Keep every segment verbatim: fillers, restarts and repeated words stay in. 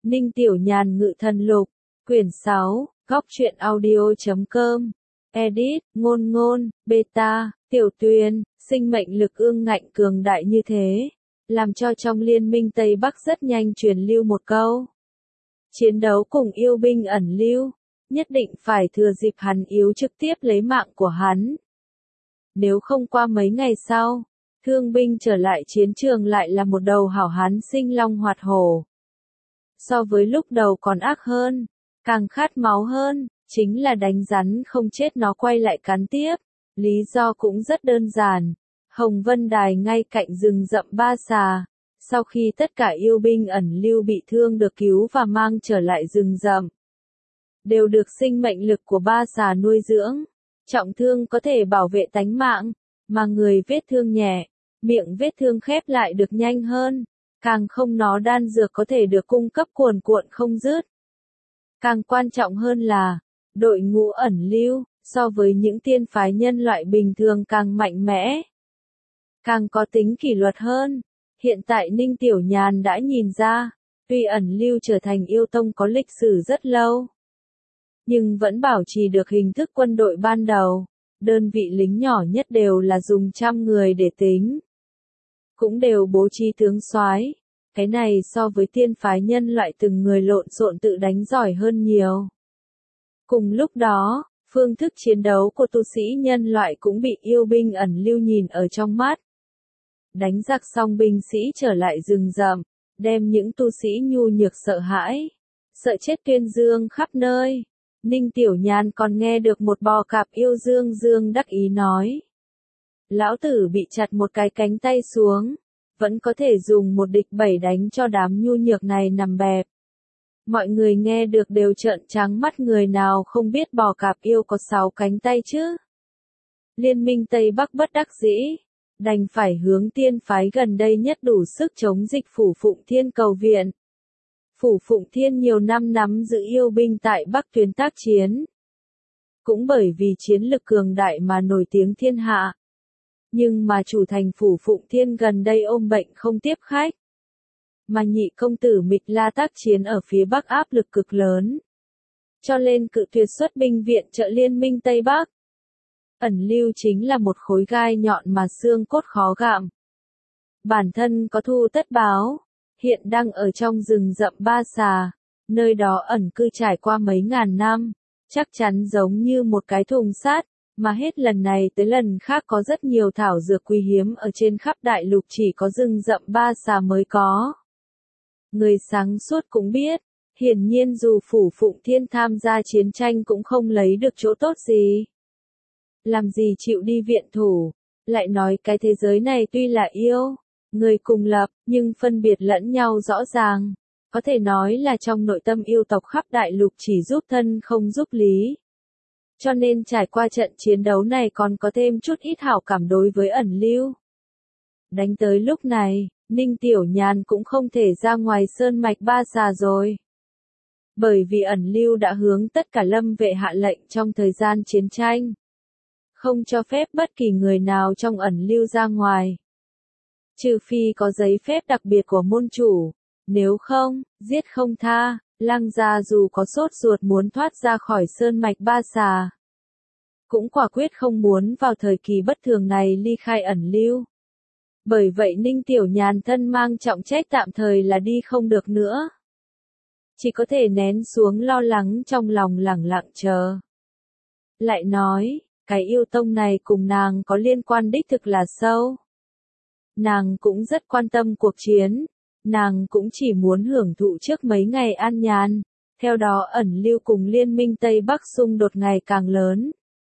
Ninh Tiểu Nhàn Ngự Thần Lục, quyển sáu, góc truyện audio.com, edit, ngôn ngôn, beta, Tiểu Tuyền, sinh mệnh lực ương ngạnh cường đại như thế, làm cho trong liên minh Tây Bắc rất nhanh truyền lưu một câu. Chiến đấu cùng yêu binh ẩn lưu, nhất định phải thừa dịp hắn yếu trực tiếp lấy mạng của hắn. Nếu không qua mấy ngày sau, thương binh trở lại chiến trường lại là một đầu hảo hán sinh long hoạt hổ. So với lúc đầu còn ác hơn, càng khát máu hơn, chính là đánh rắn không chết nó quay lại cắn tiếp. Lý do cũng rất đơn giản, Hồng Vân Đài ngay cạnh rừng rậm Ba Xà, sau khi tất cả yêu binh ẩn lưu bị thương được cứu và mang trở lại rừng rậm, đều được sinh mệnh lực của Ba Xà nuôi dưỡng. Trọng thương có thể bảo vệ tánh mạng, mà người vết thương nhẹ, miệng vết thương khép lại được nhanh hơn, càng không nó đan dược có thể được cung cấp cuồn cuộn không dứt. Càng quan trọng hơn là, đội ngũ ẩn lưu, so với những tiên phái nhân loại bình thường càng mạnh mẽ, càng có tính kỷ luật hơn. Hiện tại Ninh Tiểu Nhàn đã nhìn ra, tuy ẩn lưu trở thành yêu tông có lịch sử rất lâu, nhưng vẫn bảo trì được hình thức quân đội ban đầu, đơn vị lính nhỏ nhất đều là dùng trăm người để tính, cũng đều bố trí tướng soái. Cái này so với tiên phái nhân loại từng người lộn xộn tự đánh giỏi hơn nhiều. Cùng lúc đó, phương thức chiến đấu của tu sĩ nhân loại cũng bị yêu binh ẩn lưu nhìn ở trong mắt. Đánh giặc xong binh sĩ trở lại rừng rậm, đem những tu sĩ nhu nhược sợ hãi, sợ chết tuyên dương khắp nơi. Ninh Tiểu Nhàn còn nghe được một bò cạp yêu dương dương đắc ý nói. Lão tử bị chặt một cái cánh tay xuống, vẫn có thể dùng một địch bảy đánh cho đám nhu nhược này nằm bẹp. Mọi người nghe được đều trợn trắng mắt, người nào không biết bò cạp yêu có sáu cánh tay chứ. Liên minh Tây Bắc bất đắc dĩ, đành phải hướng tiên phái gần đây nhất đủ sức chống dịch Phủ Phụng Thiên cầu viện. Phủ Phụng Thiên nhiều năm nắm giữ yêu binh tại Bắc tuyến tác chiến. Cũng bởi vì chiến lực cường đại mà nổi tiếng thiên hạ. Nhưng mà chủ thành Phủ Phụng Thiên gần đây ôm bệnh không tiếp khách. Mà nhị công tử Mịch La tác chiến ở phía Bắc áp lực cực lớn. Cho nên cự tuyệt xuất binh viện trợ liên minh Tây Bắc. Ẩn lưu chính là một khối gai nhọn mà xương cốt khó gặm. Bản thân có thù tất báo, hiện đang ở trong rừng rậm Ba Xà, nơi đó ẩn cư trải qua mấy ngàn năm, chắc chắn giống như một cái thùng sắt, mà hết lần này tới lần khác có rất nhiều thảo dược quý hiếm ở trên khắp đại lục chỉ có rừng rậm Ba Xà mới có. Người sáng suốt cũng biết, hiển nhiên dù Phủ Phụng Thiên tham gia chiến tranh cũng không lấy được chỗ tốt gì. Làm gì chịu đi viện thủ, lại nói cái thế giới này tuy là yêu, người cùng lập, nhưng phân biệt lẫn nhau rõ ràng. Có thể nói là trong nội tâm yêu tộc khắp đại lục chỉ giúp thân không giúp lý. Cho nên trải qua trận chiến đấu này còn có thêm chút ít hảo cảm đối với ẩn lưu. Đánh tới lúc này, Ninh Tiểu Nhàn cũng không thể ra ngoài sơn mạch Ba Xà rồi. Bởi vì ẩn lưu đã hướng tất cả lâm vệ hạ lệnh trong thời gian chiến tranh. Không cho phép bất kỳ người nào trong ẩn lưu ra ngoài. Trừ phi có giấy phép đặc biệt của môn chủ, nếu không, giết không tha. Lăng gia dù có sốt ruột muốn thoát ra khỏi sơn mạch Ba Xà, cũng quả quyết không muốn vào thời kỳ bất thường này ly khai ẩn lưu. Bởi vậy Ninh Tiểu Nhàn thân mang trọng trách tạm thời là đi không được nữa. Chỉ có thể nén xuống lo lắng trong lòng lẳng lặng chờ. Lại nói, cái yêu tông này cùng nàng có liên quan đích thực là sâu. Nàng cũng rất quan tâm cuộc chiến, nàng cũng chỉ muốn hưởng thụ trước mấy ngày an nhàn, theo đó ẩn lưu cùng liên minh Tây Bắc xung đột ngày càng lớn.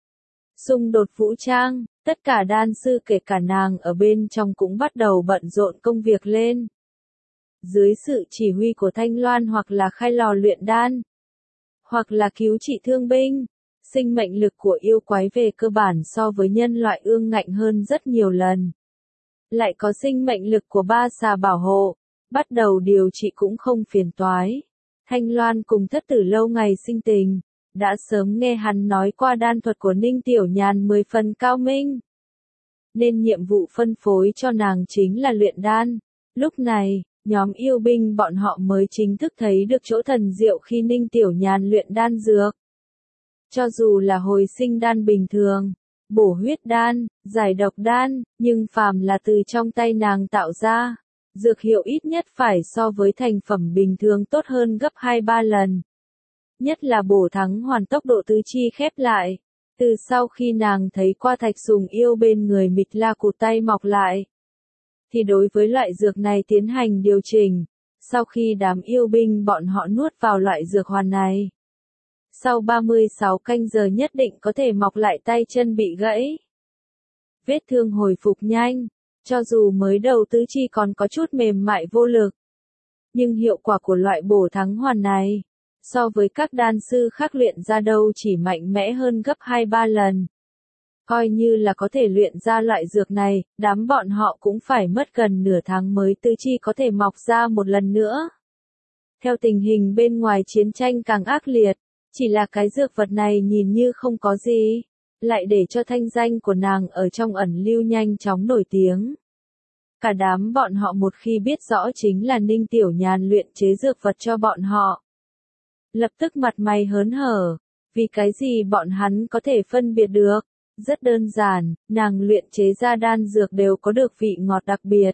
Xung đột vũ trang, tất cả đan sư kể cả nàng ở bên trong cũng bắt đầu bận rộn công việc lên. Dưới sự chỉ huy của Thanh Loan hoặc là khai lò luyện đan, hoặc là cứu trị thương binh, sinh mệnh lực của yêu quái về cơ bản so với nhân loại ương ngạnh hơn rất nhiều lần. Lại có sinh mệnh lực của Ba Xà bảo hộ, bắt đầu điều trị cũng không phiền toái. Thanh Loan cùng thất tử lâu ngày sinh tình, đã sớm nghe hắn nói qua đan thuật của Ninh Tiểu Nhàn mười phần cao minh. Nên nhiệm vụ phân phối cho nàng chính là luyện đan. Lúc này, nhóm yêu binh bọn họ mới chính thức thấy được chỗ thần diệu khi Ninh Tiểu Nhàn luyện đan dược. Cho dù là hồi sinh đan bình thường, bổ huyết đan, giải độc đan, nhưng phàm là từ trong tay nàng tạo ra, dược hiệu ít nhất phải so với thành phẩm bình thường tốt hơn gấp hai ba lần. Nhất là bổ thắng hoàn tốc độ tứ chi khép lại. Từ sau khi nàng thấy qua thạch sùng yêu bên người Mịch La cụt tay mọc lại, thì đối với loại dược này tiến hành điều chỉnh. Sau khi đám yêu binh bọn họ nuốt vào loại dược hoàn này, sau ba mươi sáu canh giờ nhất định có thể mọc lại tay chân bị gãy. Vết thương hồi phục nhanh, cho dù mới đầu tứ chi còn có chút mềm mại vô lực. Nhưng hiệu quả của loại bổ thắng hoàn này, so với các đan sư khác luyện ra đâu chỉ mạnh mẽ hơn gấp hai ba lần. Coi như là có thể luyện ra loại dược này, đám bọn họ cũng phải mất gần nửa tháng mới tứ chi có thể mọc ra một lần nữa. Theo tình hình bên ngoài chiến tranh càng ác liệt, chỉ là cái dược vật này nhìn như không có gì, lại để cho thanh danh của nàng ở trong ẩn lưu nhanh chóng nổi tiếng. Cả đám bọn họ một khi biết rõ chính là Ninh Tiểu Nhàn luyện chế dược vật cho bọn họ, lập tức mặt mày hớn hở, vì cái gì bọn hắn có thể phân biệt được. Rất đơn giản, nàng luyện chế ra đan dược đều có được vị ngọt đặc biệt.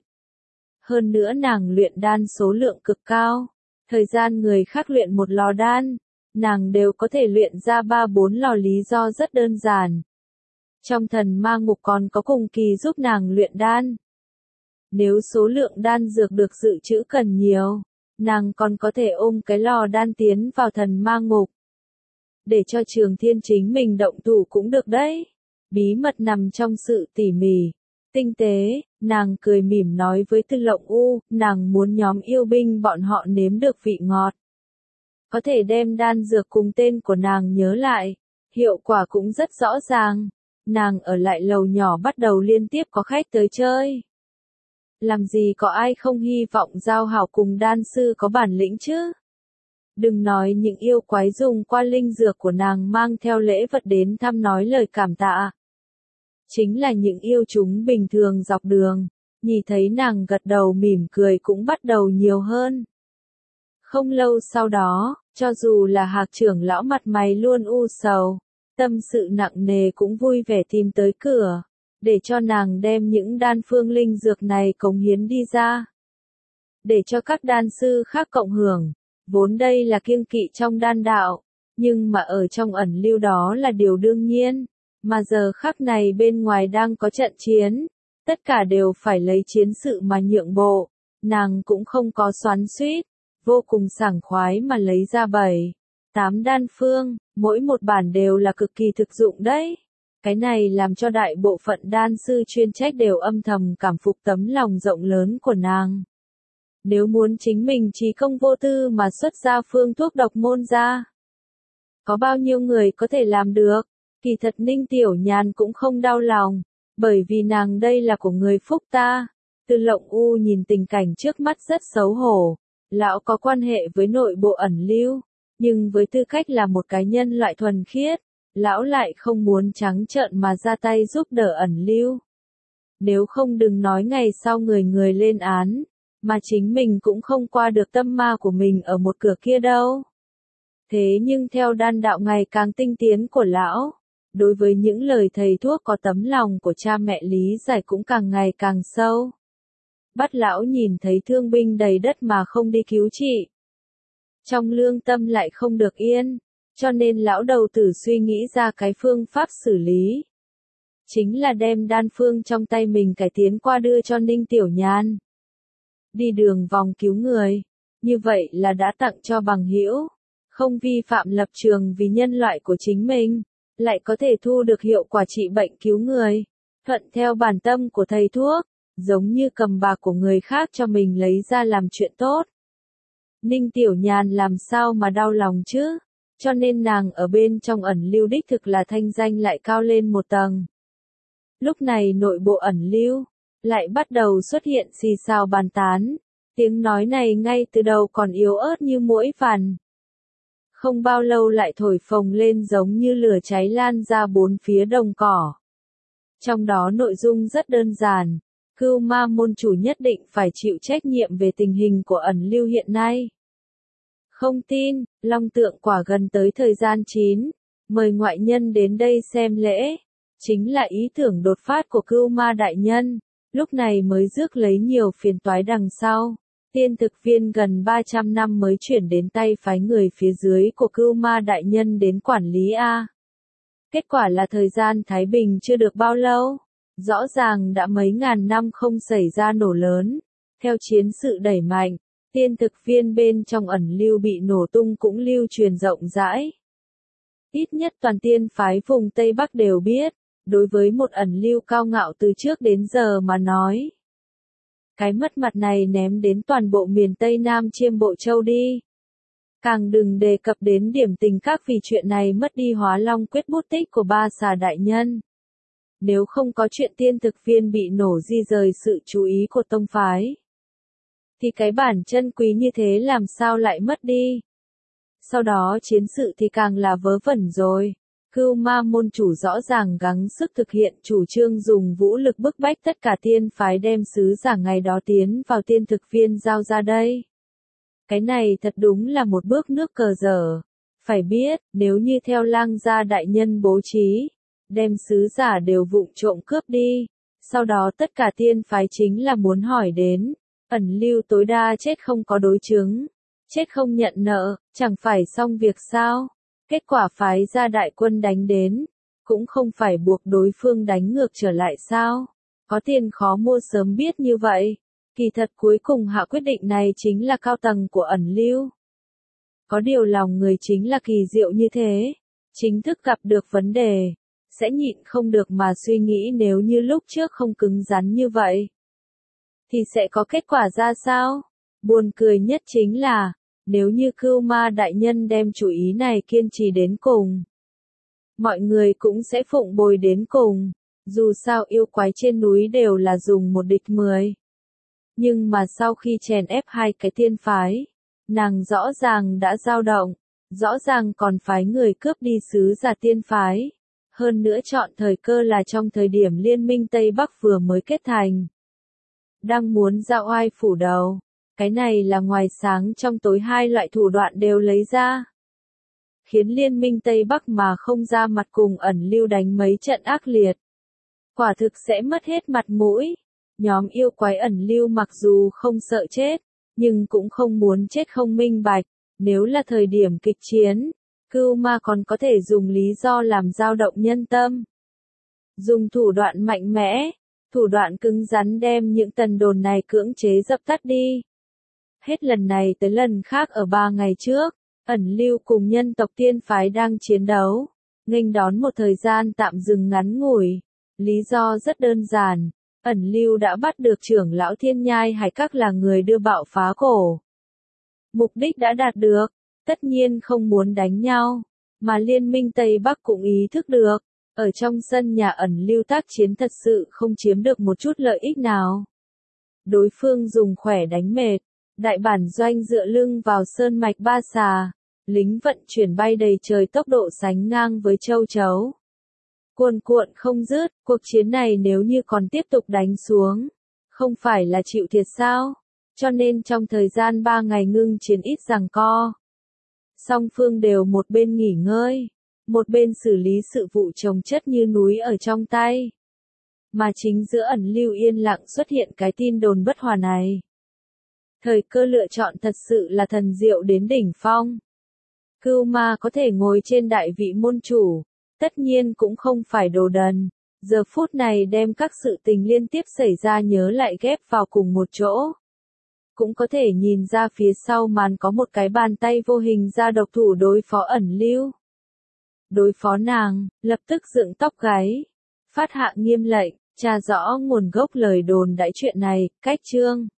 Hơn nữa nàng luyện đan số lượng cực cao. Thời gian người khác luyện một lò đan, nàng đều có thể luyện ra ba bốn lò, lý do rất đơn giản. Trong thần ma ngục còn có cùng kỳ giúp nàng luyện đan. Nếu số lượng đan dược được dự trữ cần nhiều, nàng còn có thể ôm cái lò đan tiến vào thần ma ngục. Để cho Trường Thiên chính mình động thủ cũng được đấy. Bí mật nằm trong sự tỉ mỉ, tinh tế, nàng cười mỉm nói với Tư Lộng U, nàng muốn nhóm yêu binh bọn họ nếm được vị ngọt. Có thể đem đan dược cùng tên của nàng nhớ lại, hiệu quả cũng rất rõ ràng. Nàng ở lại lầu nhỏ bắt đầu liên tiếp có khách tới chơi. Làm gì có ai không hy vọng giao hảo cùng đan sư có bản lĩnh chứ? Đừng nói những yêu quái dùng qua linh dược của nàng mang theo lễ vật đến thăm nói lời cảm tạ. Chính là những yêu chúng bình thường dọc đường, nhìn thấy nàng gật đầu mỉm cười cũng bắt đầu nhiều hơn. Không lâu sau đó, cho dù là Hạc trưởng lão mặt mày luôn u sầu, tâm sự nặng nề cũng vui vẻ tìm tới cửa, để cho nàng đem những đan phương linh dược này cống hiến đi ra. Để cho các đan sư khác cộng hưởng, vốn đây là kiêng kỵ trong đan đạo, nhưng mà ở trong ẩn lưu đó là điều đương nhiên. Mà giờ khắc này bên ngoài đang có trận chiến, tất cả đều phải lấy chiến sự mà nhượng bộ, nàng cũng không có xoắn xuýt, vô cùng sảng khoái mà lấy ra bảy, tám đan phương, mỗi một bản đều là cực kỳ thực dụng đấy. Cái này làm cho đại bộ phận đan sư chuyên trách đều âm thầm cảm phục tấm lòng rộng lớn của nàng. Nếu muốn chính mình trí công vô tư mà xuất ra phương thuốc độc môn ra, có bao nhiêu người có thể làm được? Kỳ thật Ninh Tiểu Nhàn cũng không đau lòng, bởi vì nàng đây là của người phúc ta. Tư Lộng U nhìn tình cảnh trước mắt rất xấu hổ, lão có quan hệ với nội bộ ẩn lưu, nhưng với tư cách là một cái nhân loại thuần khiết, lão lại không muốn trắng trợn mà ra tay giúp đỡ ẩn lưu. Nếu không đừng nói ngày sau người người lên án, mà chính mình cũng không qua được tâm ma của mình ở một cửa kia đâu. Thế nhưng theo đan đạo ngày càng tinh tiến của lão, đối với những lời thầy thuốc có tấm lòng của cha mẹ lý giải cũng càng ngày càng sâu. Bắt lão nhìn thấy thương binh đầy đất mà không đi cứu trị. Trong lương tâm lại không được yên, cho nên lão đầu tử suy nghĩ ra cái phương pháp xử lý. Chính là đem đan phương trong tay mình cải tiến qua đưa cho Ninh Tiểu Nhàn. Đi đường vòng cứu người, như vậy là đã tặng cho bằng hữu, không vi phạm lập trường vì nhân loại của chính mình, lại có thể thu được hiệu quả trị bệnh cứu người, thuận theo bản tâm của thầy thuốc, giống như cầm bạc của người khác cho mình lấy ra làm chuyện tốt. Ninh Tiểu Nhàn làm sao mà đau lòng chứ, cho nên nàng ở bên trong ẩn lưu đích thực là thanh danh lại cao lên một tầng. Lúc này nội bộ ẩn lưu, lại bắt đầu xuất hiện xì xào bàn tán, tiếng nói này ngay từ đầu còn yếu ớt như muỗi vằn. Không bao lâu lại thổi phồng lên giống như lửa cháy lan ra bốn phía đồng cỏ. Trong đó nội dung rất đơn giản, Cưu Ma môn chủ nhất định phải chịu trách nhiệm về tình hình của ẩn lưu hiện nay. Không tin, Long Tượng Quả gần tới thời gian chín, mời ngoại nhân đến đây xem lễ, chính là ý tưởng đột phát của Cưu Ma đại nhân, lúc này mới rước lấy nhiều phiền toái đằng sau. Tiên thực viên gần ba trăm năm mới chuyển đến tay phái người phía dưới của Cưu Ma đại nhân đến quản lý a. Kết quả là thời gian Thái Bình chưa được bao lâu, rõ ràng đã mấy ngàn năm không xảy ra nổ lớn. Theo chiến sự đẩy mạnh, tiên thực viên bên trong ẩn lưu bị nổ tung cũng lưu truyền rộng rãi. Ít nhất toàn tiên phái vùng Tây Bắc đều biết, đối với một ẩn lưu cao ngạo từ trước đến giờ mà nói. Cái mất mặt này ném đến toàn bộ miền Tây Nam Chiêm Bộ Châu đi. Càng đừng đề cập đến điểm tình các vì chuyện này mất đi Hóa Long quyết bút tích của ba xà đại nhân. Nếu không có chuyện tiên thực viên bị nổ di rời sự chú ý của tông phái, thì cái bản chân quý như thế làm sao lại mất đi. Sau đó chiến sự thì càng là vớ vẩn rồi. Cưu Ma môn chủ rõ ràng gắng sức thực hiện chủ trương dùng vũ lực bức bách tất cả tiên phái đem sứ giả ngày đó tiến vào tiên thực viên giao ra đây. Cái này thật đúng là một bước nước cờ dở. Phải biết, nếu như theo Lang gia đại nhân bố trí, đem sứ giả đều vụng trộm cướp đi, sau đó tất cả tiên phái chính là muốn hỏi đến, ẩn lưu tối đa chết không có đối chứng, chết không nhận nợ, chẳng phải xong việc sao? Kết quả phái ra đại quân đánh đến, cũng không phải buộc đối phương đánh ngược trở lại sao? Có tiền khó mua sớm biết như vậy. Kỳ thật cuối cùng hạ quyết định này chính là cao tầng của ẩn lưu. Có điều lòng người chính là kỳ diệu như thế. Chính thức gặp được vấn đề, sẽ nhịn không được mà suy nghĩ nếu như lúc trước không cứng rắn như vậy, thì sẽ có kết quả ra sao? Buồn cười nhất chính là, nếu như Cưu Ma đại nhân đem chủ ý này kiên trì đến cùng, mọi người cũng sẽ phụng bồi đến cùng. Dù sao yêu quái trên núi đều là dùng một địch mười. Nhưng mà sau khi chèn ép hai cái tiên phái, nàng rõ ràng đã dao động, rõ ràng còn phái người cướp đi sứ giả tiên phái. Hơn nữa chọn thời cơ là trong thời điểm liên minh Tây Bắc vừa mới kết thành. Đang muốn ra oai phủ đầu. Cái này là ngoài sáng trong tối hai loại thủ đoạn đều lấy ra. Khiến liên minh Tây Bắc mà không ra mặt cùng ẩn lưu đánh mấy trận ác liệt. Quả thực sẽ mất hết mặt mũi. Nhóm yêu quái ẩn lưu mặc dù không sợ chết, nhưng cũng không muốn chết không minh bạch. Nếu là thời điểm kịch chiến, Cưu Ma còn có thể dùng lý do làm dao động nhân tâm. Dùng thủ đoạn mạnh mẽ, thủ đoạn cứng rắn đem những tần đồn này cưỡng chế dập tắt đi. Hết lần này tới lần khác ở ba ngày trước, ẩn lưu cùng nhân tộc tiên phái đang chiến đấu, nghênh đón một thời gian tạm dừng ngắn ngủi. Lý do rất đơn giản, ẩn lưu đã bắt được trưởng lão Thiên Nhai Hải Các là người đưa bạo phá cổ. Mục đích đã đạt được, tất nhiên không muốn đánh nhau, mà liên minh Tây Bắc cũng ý thức được, ở trong sân nhà ẩn lưu tác chiến thật sự không chiếm được một chút lợi ích nào. Đối phương dùng khỏe đánh mệt, đại bản doanh dựa lưng vào sơn mạch ba xà, lính vận chuyển bay đầy trời tốc độ sánh ngang với châu chấu. Cuồn cuộn không dứt, cuộc chiến này nếu như còn tiếp tục đánh xuống, không phải là chịu thiệt sao? Cho nên trong thời gian ba ngày ngưng chiến ít giằng co. Song phương đều một bên nghỉ ngơi, một bên xử lý sự vụ chồng chất như núi ở trong tay. Mà chính giữa ẩn lưu yên lặng xuất hiện cái tin đồn bất hòa này. Thời cơ lựa chọn thật sự là thần diệu đến đỉnh phong. Cưu Ma có thể ngồi trên đại vị môn chủ, tất nhiên cũng không phải đồ đần. Giờ phút này đem các sự tình liên tiếp xảy ra nhớ lại ghép vào cùng một chỗ. Cũng có thể nhìn ra phía sau màn có một cái bàn tay vô hình ra độc thủ đối phó ẩn lưu. Đối phó nàng, lập tức dựng tóc gáy. Phát hạ nghiêm lệnh, tra rõ nguồn gốc lời đồn đãi chuyện này, cách chương.